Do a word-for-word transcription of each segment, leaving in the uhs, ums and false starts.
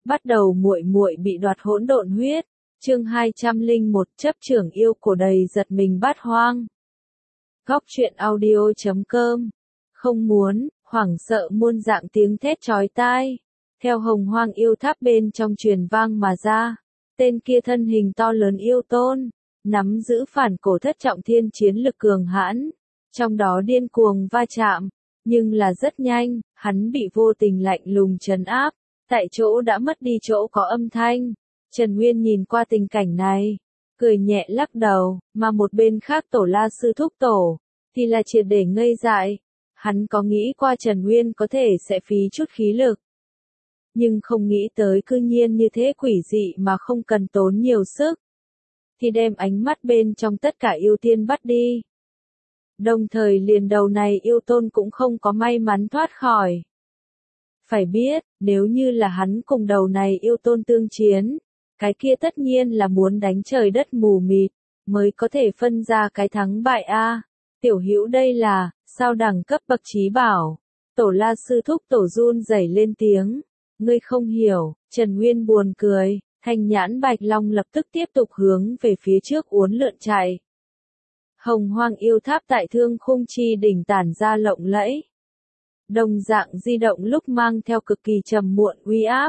Bắt đầu muội muội bị đoạt hỗn độn huyết. Chương hai trăm lẻ một chấp trưởng yêu cổ đầy giật mình bát hoang. Góc truyện audio chấm com. Không muốn, hoảng sợ muôn dạng tiếng thét chói tai. Theo hồng hoang yêu tháp bên trong truyền vang mà ra. Tên kia thân hình to lớn yêu tôn. Nắm giữ phản cổ thất trọng thiên chiến lực cường hãn. Trong đó điên cuồng va chạm. Nhưng là rất nhanh, hắn bị vô tình lạnh lùng trấn áp. Tại chỗ đã mất đi chỗ có âm thanh. Trần Nguyên nhìn qua tình cảnh này, cười nhẹ lắc đầu, mà một bên khác Tổ La Sư thúc tổ, thì là triệt để ngây dại. Hắn có nghĩ qua Trần Nguyên có thể sẽ phí chút khí lực. Nhưng không nghĩ tới cư nhiên như thế quỷ dị mà không cần tốn nhiều sức. Thì đem ánh mắt bên trong tất cả yêu tiên bắt đi. Đồng thời liền đầu này yêu tôn cũng không có may mắn thoát khỏi. Phải biết, nếu như là hắn cùng đầu này yêu tôn tương chiến, cái kia tất nhiên là muốn đánh trời đất mù mịt, mới có thể phân ra cái thắng bại a. Tiểu Hữu đây là, sao đẳng cấp bậc trí bảo. Tổ La Sư thúc tổ run rẩy lên tiếng. Ngươi không hiểu, Trần Nguyên buồn cười, thanh nhãn bạch long lập tức tiếp tục hướng về phía trước uốn lượn chạy. Hồng hoang yêu tháp tại thương khung chi đỉnh tản ra lộng lẫy. Đồng dạng di động lúc mang theo cực kỳ trầm muộn uy áp.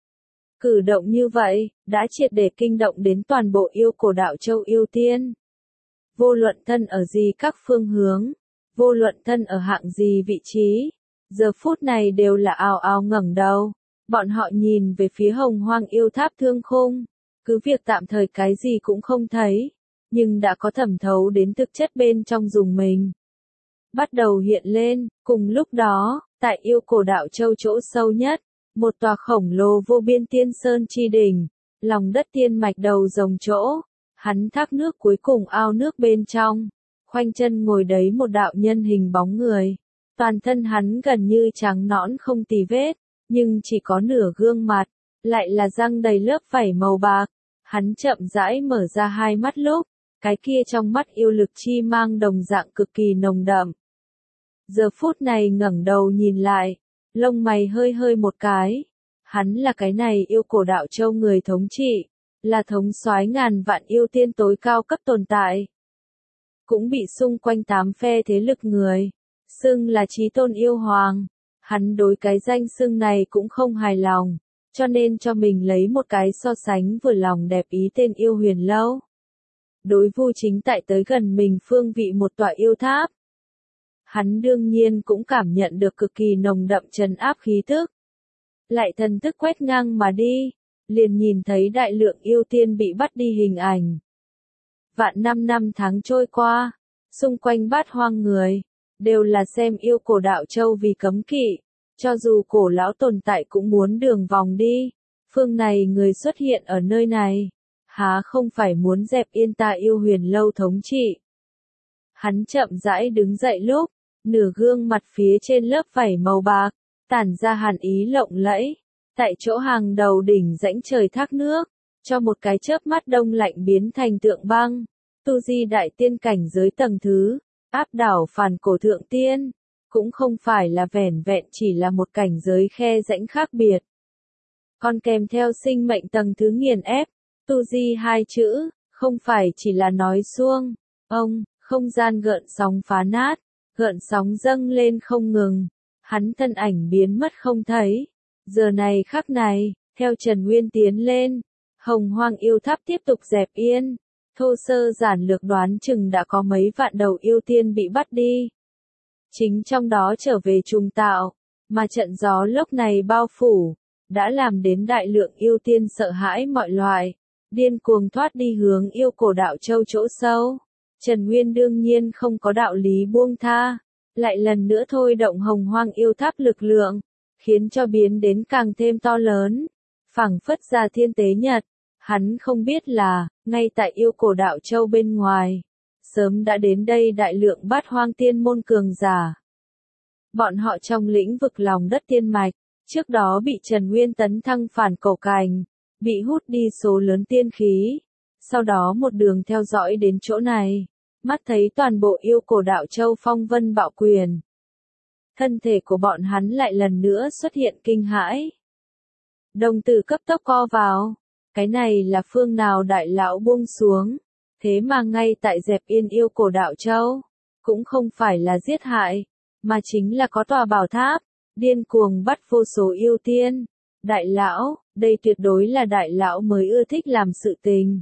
Cử động như vậy, đã triệt để kinh động đến toàn bộ yêu cổ đạo châu yêu tiên. Vô luận thân ở gì các phương hướng, vô luận thân ở hạng gì vị trí, giờ phút này đều là ào ào ngẩng đầu. Bọn họ nhìn về phía hồng hoang yêu tháp thương khung, cứ việc tạm thời cái gì cũng không thấy, nhưng đã có thẩm thấu đến thực chất bên trong dùng mình. Bắt đầu hiện lên, cùng lúc đó, tại yêu cổ đạo châu chỗ sâu nhất, một tòa khổng lồ vô biên tiên sơn chi đỉnh, lòng đất tiên mạch đầu rồng chỗ, hắn thác nước cuối cùng ao nước bên trong, khoanh chân ngồi đấy một đạo nhân hình bóng người, toàn thân hắn gần như trắng nõn không tì vết, nhưng chỉ có nửa gương mặt, lại là răng đầy lớp vảy màu bạc, hắn chậm rãi mở ra hai mắt lúc, cái kia trong mắt yêu lực chi mang đồng dạng cực kỳ nồng đậm. Giờ phút này ngẩng đầu nhìn lại, lông mày hơi hơi một cái. Hắn là cái này yêu cổ đạo châu người thống trị, là thống soái ngàn vạn yêu tiên tối cao cấp tồn tại. Cũng bị xung quanh tám phe thế lực người, xưng là chí tôn yêu hoàng. Hắn đối cái danh xưng này cũng không hài lòng, cho nên cho mình lấy một cái so sánh vừa lòng đẹp ý tên yêu huyền lâu. Đối vu chính tại tới gần mình phương vị một tòa yêu tháp. Hắn đương nhiên cũng cảm nhận được cực kỳ nồng đậm trấn áp khí tức. Lại thần thức quét ngang mà đi, liền nhìn thấy đại lượng yêu tiên bị bắt đi hình ảnh. Vạn năm năm tháng trôi qua, xung quanh bát hoang người, đều là xem yêu cổ đạo châu vì cấm kỵ, cho dù cổ lão tồn tại cũng muốn đường vòng đi. Phương này người xuất hiện ở nơi này, há không phải muốn dẹp yên ta yêu huyền lâu thống trị. Hắn chậm rãi đứng dậy lúc, nửa gương mặt phía trên lớp vảy màu bạc, tản ra hàn ý lộng lẫy, tại chỗ hàng đầu đỉnh rãnh trời thác nước, cho một cái chớp mắt đông lạnh biến thành tượng băng, tu di đại tiên cảnh giới tầng thứ, áp đảo phản cổ thượng tiên, cũng không phải là vẻn vẹn chỉ là một cảnh giới khe rãnh khác biệt. Còn kèm theo sinh mệnh tầng thứ nghiền ép, tu di hai chữ, không phải chỉ là nói suông, ông, không gian gợn sóng phá nát. Gợn sóng dâng lên không ngừng, hắn thân ảnh biến mất không thấy. Giờ này khắc này, theo Trần Nguyên tiến lên, hồng hoang yêu tháp tiếp tục dẹp yên. Thô sơ giản lược đoán chừng đã có mấy vạn đầu yêu tiên bị bắt đi. Chính trong đó trở về trùng tạo, mà trận gió lốc này bao phủ, đã làm đến đại lượng yêu tiên sợ hãi mọi loại, điên cuồng thoát đi hướng yêu cổ đạo châu chỗ sâu. Trần Nguyên đương nhiên không có đạo lý buông tha, lại lần nữa thôi động hồng hoang yêu tháp lực lượng, khiến cho biến đến càng thêm to lớn, phảng phất ra thiên tế nhật. Hắn không biết là, ngay tại yêu cổ đạo châu bên ngoài, sớm đã đến đây đại lượng bát hoang tiên môn cường giả. Bọn họ trong lĩnh vực lòng đất tiên mạch, trước đó bị Trần Nguyên tấn thăng phản cổ cành, bị hút đi số lớn tiên khí, sau đó một đường theo dõi đến chỗ này. Mắt thấy toàn bộ yêu cổ đạo châu phong vân bạo quyền. Thân thể của bọn hắn lại lần nữa xuất hiện kinh hãi. Đồng tử cấp tốc co vào. Cái này là phương nào đại lão buông xuống. Thế mà ngay tại dẹp yên yêu cổ đạo châu. Cũng không phải là giết hại. Mà chính là có tòa bảo tháp. Điên cuồng bắt vô số yêu tiên. Đại lão, đây tuyệt đối là đại lão mới ưa thích làm sự tình.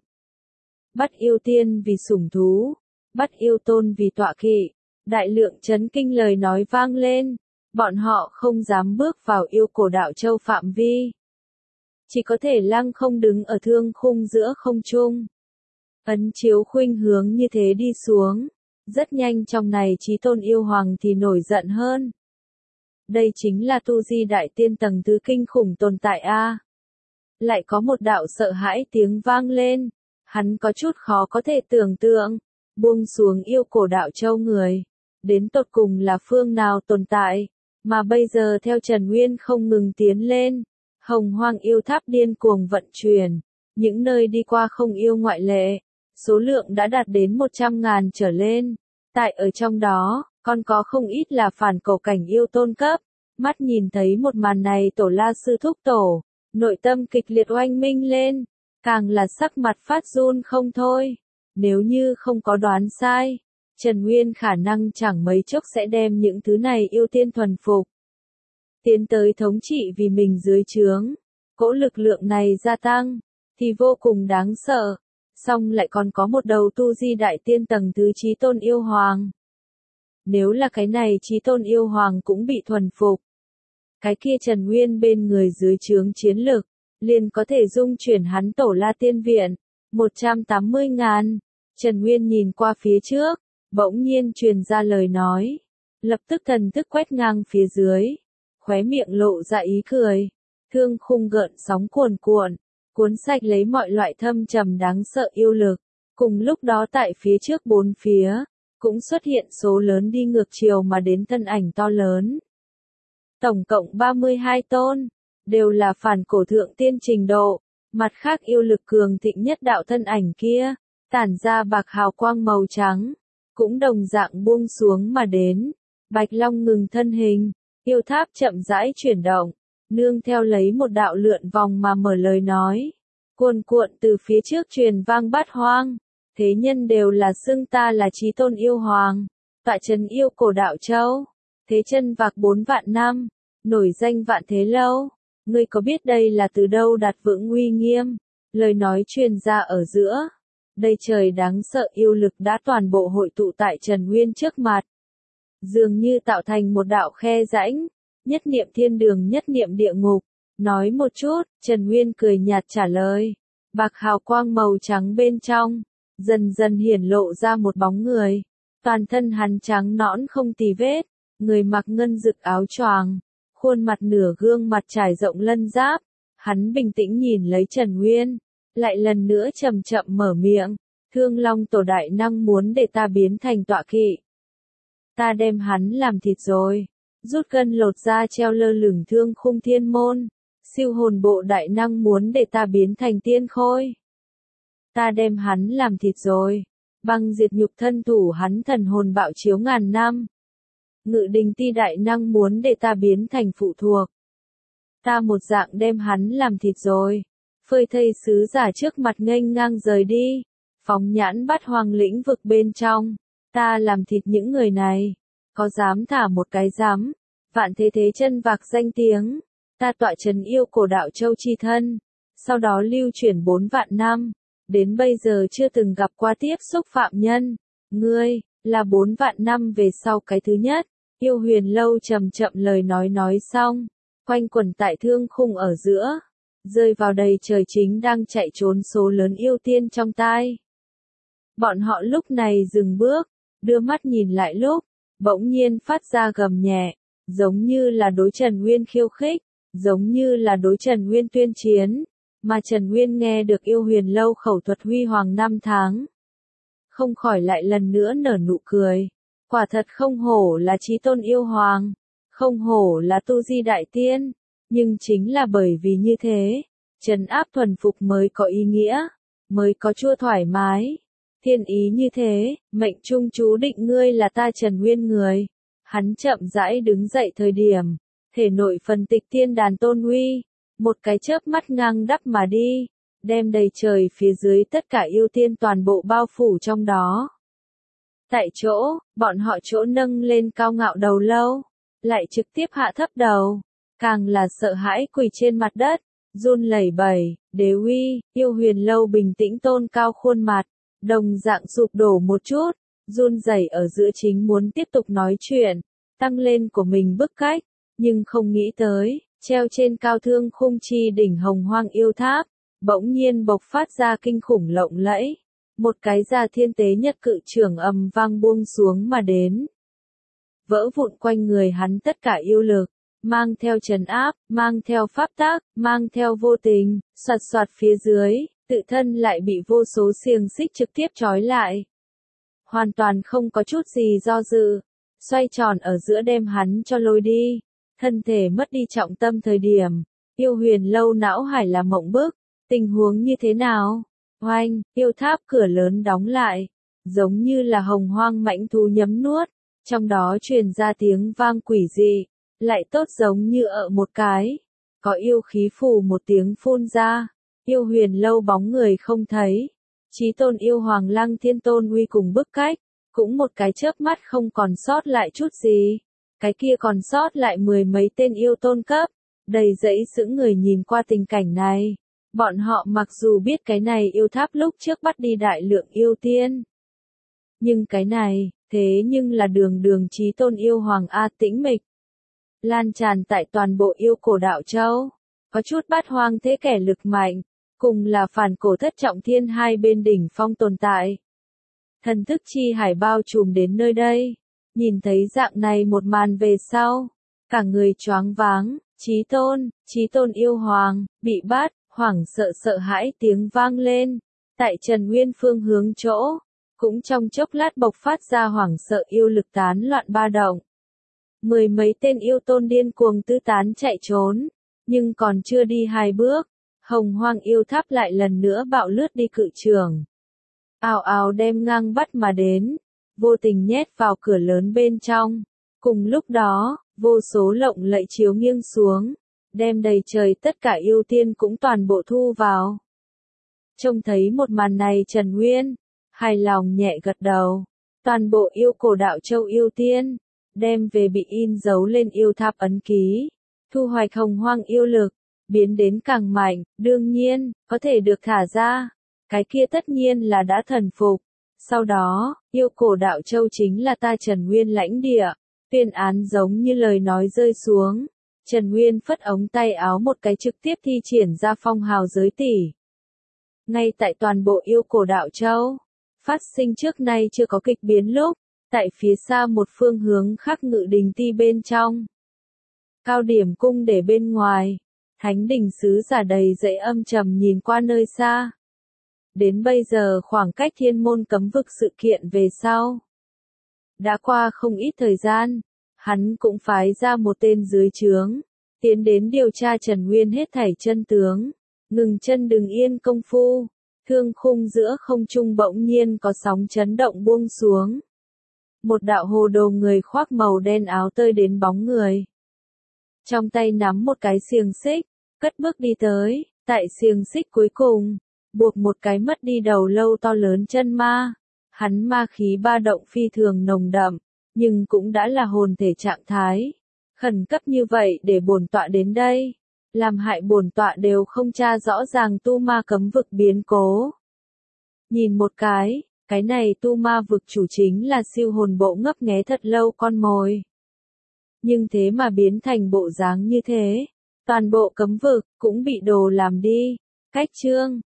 Bắt yêu tiên vì sủng thú. Bắt yêu tôn vì tọa kỵ. Đại lượng chấn kinh lời nói vang lên. Bọn họ không dám bước vào yêu cổ đạo châu phạm vi. Chỉ có thể lăng không đứng ở thương khung giữa không trung. Ấn chiếu khuynh hướng như thế đi xuống. Rất nhanh trong này chí tôn yêu hoàng thì nổi giận hơn. Đây chính là tu di đại tiên tầng thứ kinh khủng tồn tại a. Lại có một đạo sợ hãi tiếng vang lên. Hắn có chút khó có thể tưởng tượng. Buông xuống yêu cổ đạo châu người. Đến tột cùng là phương nào tồn tại. Mà bây giờ theo Trần Nguyên không ngừng tiến lên. Hồng hoang yêu tháp điên cuồng vận chuyển. Những nơi đi qua không yêu ngoại lệ. Số lượng đã đạt đến một trăm ngàn trở lên. Tại ở trong đó, còn có không ít là phản cổ cảnh yêu tôn cấp. Mắt nhìn thấy một màn này tổ la sư thúc tổ. Nội tâm kịch liệt oanh minh lên. Càng là sắc mặt phát run không thôi. Nếu như không có đoán sai. Trần Nguyên khả năng chẳng mấy chốc sẽ đem những thứ này yêu tiên thuần phục. Tiến tới thống trị vì mình dưới trướng. Cỗ lực lượng này gia tăng. Thì vô cùng đáng sợ. Xong lại còn có một đầu tu di đại tiên tầng thứ chí tôn yêu hoàng. Nếu là cái này chí tôn yêu hoàng cũng bị thuần phục. Cái kia Trần Nguyên bên người dưới trướng chiến lực. Liền có thể dung chuyển hắn tổ la tiên viện. một trăm tám mươi ngàn. Trần Nguyên nhìn qua phía trước. Bỗng nhiên truyền ra lời nói. Lập tức thần thức quét ngang phía dưới. Khóe miệng lộ ra ý cười. Thương khung gợn sóng cuồn cuộn. Cuốn sạch lấy mọi loại thâm trầm đáng sợ yêu lực. Cùng lúc đó tại phía trước bốn phía. Cũng xuất hiện số lớn đi ngược chiều mà đến thân ảnh to lớn. Tổng cộng ba mươi hai tôn. Đều là phản cổ thượng tiên trình độ. Mặt khác yêu lực cường thịnh nhất đạo thân ảnh kia. Tản ra bạc hào quang màu trắng. Cũng đồng dạng buông xuống mà đến. Bạch Long ngừng thân hình. Yêu tháp chậm rãi chuyển động. Nương theo lấy một đạo lượn vòng mà mở lời nói. Cuồn cuộn từ phía trước truyền vang bát hoang. Thế nhân đều là xưng ta là chí tôn yêu hoàng. Tọa trấn yêu cổ đạo châu. Thế chân vạc bốn vạn năm. Nổi danh vạn thế lâu. Ngươi có biết đây là từ đâu đặt vững uy nghiêm. Lời nói truyền ra ở giữa. Đây trời đáng sợ yêu lực đã toàn bộ hội tụ tại Trần Nguyên trước mặt. Dường như tạo thành một đạo khe rãnh. Nhất niệm thiên đường nhất niệm địa ngục. Nói một chút, Trần Nguyên cười nhạt trả lời. Bạc hào quang màu trắng bên trong. Dần dần hiển lộ ra một bóng người. Toàn thân hắn trắng nõn không tì vết. Người mặc ngân rực áo choàng. Khuôn mặt nửa gương mặt trải rộng lân giáp. Hắn bình tĩnh nhìn lấy Trần Nguyên. Lại lần nữa chậm chậm mở miệng. Thương Long tổ đại năng muốn để ta biến thành tọa kỵ. Ta đem hắn làm thịt rồi. Rút gân lột ra treo lơ lửng thương khung thiên môn. Siêu hồn bộ đại năng muốn để ta biến thành tiên khôi. Ta đem hắn làm thịt rồi. Băng diệt nhục thân thủ hắn thần hồn bạo chiếu ngàn năm. Ngự đình ti đại năng muốn để ta biến thành phụ thuộc. Ta một dạng đem hắn làm thịt rồi. Phơi thây sứ giả trước mặt nghênh ngang rời đi. Phóng nhãn bắt hoang lĩnh vực bên trong. Ta làm thịt những người này. Có dám thả một cái dám. Vạn thế thế chân vạc danh tiếng. Ta tọa trấn yêu cổ đạo châu chi thân. Sau đó lưu chuyển bốn vạn năm. Đến bây giờ chưa từng gặp qua tiếp xúc phạm nhân. Ngươi, là bốn vạn năm về sau cái thứ nhất. Yêu huyền lâu chậm chậm lời nói nói xong. Quanh quẩn tại thương khung ở giữa. Rơi vào đầy trời chính đang chạy trốn số lớn yêu tiên trong tai. Bọn họ lúc này dừng bước. Đưa mắt nhìn lại lúc. Bỗng nhiên phát ra gầm nhẹ. Giống như là đối Trần Nguyên khiêu khích. Giống như là đối Trần Nguyên tuyên chiến. Mà Trần Nguyên nghe được yêu huyền lâu khẩu thuật huy hoàng năm tháng. Không khỏi lại lần nữa nở nụ cười. Quả thật không hổ là chí tôn yêu hoàng. Không hổ là tu di đại tiên. Nhưng chính là bởi vì như thế. Trấn áp thuần phục mới có ý nghĩa. Mới có chua thoải mái. Thiên ý như thế, mệnh trung chú định ngươi là ta Trần Nguyên người. Hắn chậm rãi đứng dậy thời điểm. Thể nội phần tịch thiên đàn tôn uy. một cái chớp mắt ngang đắp mà đi, đem đầy trời phía dưới tất cả yêu tiên toàn bộ bao phủ trong đó. Tại chỗ, bọn họ chỗ nâng lên cao ngạo đầu lâu, lại trực tiếp hạ thấp đầu, càng là sợ hãi quỳ trên mặt đất, run lẩy bẩy. Đế uy, yêu huyền lâu bình tĩnh tôn cao khuôn mặt, đồng dạng sụp đổ một chút, run rẩy ở giữa chính muốn tiếp tục nói chuyện, tăng lên của mình bức cách, nhưng không nghĩ tới, treo trên cao thương khung chi đỉnh hồng hoang yêu tháp, bỗng nhiên bộc phát ra kinh khủng lộng lẫy, một cái gia thiên tế nhất cự trưởng ầm vang buông xuống mà đến. Vỡ vụn quanh người hắn tất cả yêu lực, mang theo trấn áp, mang theo pháp tác, mang theo vô tình, soạt soạt phía dưới, tự thân lại bị vô số xiềng xích trực tiếp trói lại. Hoàn toàn không có chút gì do dự, xoay tròn ở giữa đem hắn cho lôi đi, thân thể mất đi trọng tâm thời điểm, yêu huyền lâu não hải là mộng bức, tình huống như thế nào? Oanh, yêu tháp cửa lớn đóng lại, giống như là hồng hoang mãnh thú nhấm nuốt, trong đó truyền ra tiếng vang quỷ dị, lại tốt giống như ở một cái, có yêu khí phù một tiếng phun ra, yêu huyền lâu bóng người không thấy, chí tôn yêu hoàng lăng thiên tôn uy cùng bức cách, cũng một cái chớp mắt không còn sót lại chút gì, cái kia còn sót lại mười mấy tên yêu tôn cấp, đầy dẫy sững người nhìn qua tình cảnh này. Bọn họ mặc dù biết cái này yêu tháp lúc trước bắt đi đại lượng yêu tiên. Nhưng cái này, thế nhưng là đường đường chí tôn yêu hoàng A Tĩnh Mịch. Lan tràn tại toàn bộ yêu cổ đạo châu. Có chút bát hoang thế kẻ lực mạnh, cùng là phản cổ thất trọng thiên hai bên đỉnh phong tồn tại. Thần thức chi hải bao trùm đến nơi đây. Nhìn thấy dạng này một màn về sau. Cả người choáng váng, chí tôn, chí tôn yêu hoàng, bị bắt. Hoảng sợ sợ hãi tiếng vang lên, tại Trần Nguyên phương hướng chỗ, cũng trong chốc lát bộc phát ra hoảng sợ yêu lực tán loạn ba động. Mười mấy tên yêu tôn điên cuồng tứ tán chạy trốn, nhưng còn chưa đi hai bước, hồng hoang yêu tháp lại lần nữa bạo lướt đi cự trường. Ào ào đem ngang bắt mà đến, vô tình nhét vào cửa lớn bên trong, cùng lúc đó, vô số lộng lẫy chiếu nghiêng xuống. Đem đầy trời tất cả yêu tiên cũng toàn bộ thu vào. Trông thấy một màn này Trần Nguyên, hài lòng nhẹ gật đầu. Toàn bộ yêu cổ đạo châu yêu tiên, đem về bị in dấu lên yêu tháp ấn ký. Thu hoạch hồng hoang yêu lực, biến đến càng mạnh, đương nhiên, có thể được thả ra. Cái kia tất nhiên là đã thần phục. Sau đó, yêu cổ đạo châu chính là ta Trần Nguyên lãnh địa. Tuyên án giống như lời nói rơi xuống. Trần Nguyên phất ống tay áo một cái trực tiếp thi triển ra phong hào giới tỷ. Ngay tại toàn bộ yêu cổ đạo châu, phát sinh trước nay chưa có kịch biến lúc, tại phía xa một phương hướng khác ngự đình ti bên trong. Cao điểm cung để bên ngoài, thánh đình sứ giả đầy dẫy âm trầm nhìn qua nơi xa. Đến bây giờ khoảng cách thiên môn cấm vực sự kiện về sau. Đã qua không ít thời gian. Hắn cũng phái ra một tên dưới trướng, tiến đến điều tra Trần Nguyên hết thảy chân tướng, ngừng chân đừng yên công phu, thương khung giữa không trung bỗng nhiên có sóng chấn động buông xuống. Một đạo hồ đồ người khoác màu đen áo tơi đến bóng người. Trong tay nắm một cái xiềng xích, cất bước đi tới, tại xiềng xích cuối cùng, buộc một cái mất đi đầu lâu to lớn chân ma, hắn ma khí ba động phi thường nồng đậm. Nhưng cũng đã là hồn thể trạng thái. Khẩn cấp như vậy để bổn tọa đến đây. Làm hại bổn tọa đều không tra rõ ràng tu ma cấm vực biến cố. Nhìn một cái, cái này tu ma vực chủ chính là siêu hồn bộ ngấp nghé thật lâu con mồi. Nhưng thế mà biến thành bộ dáng như thế. Toàn bộ cấm vực cũng bị đồ làm đi. Cách chương.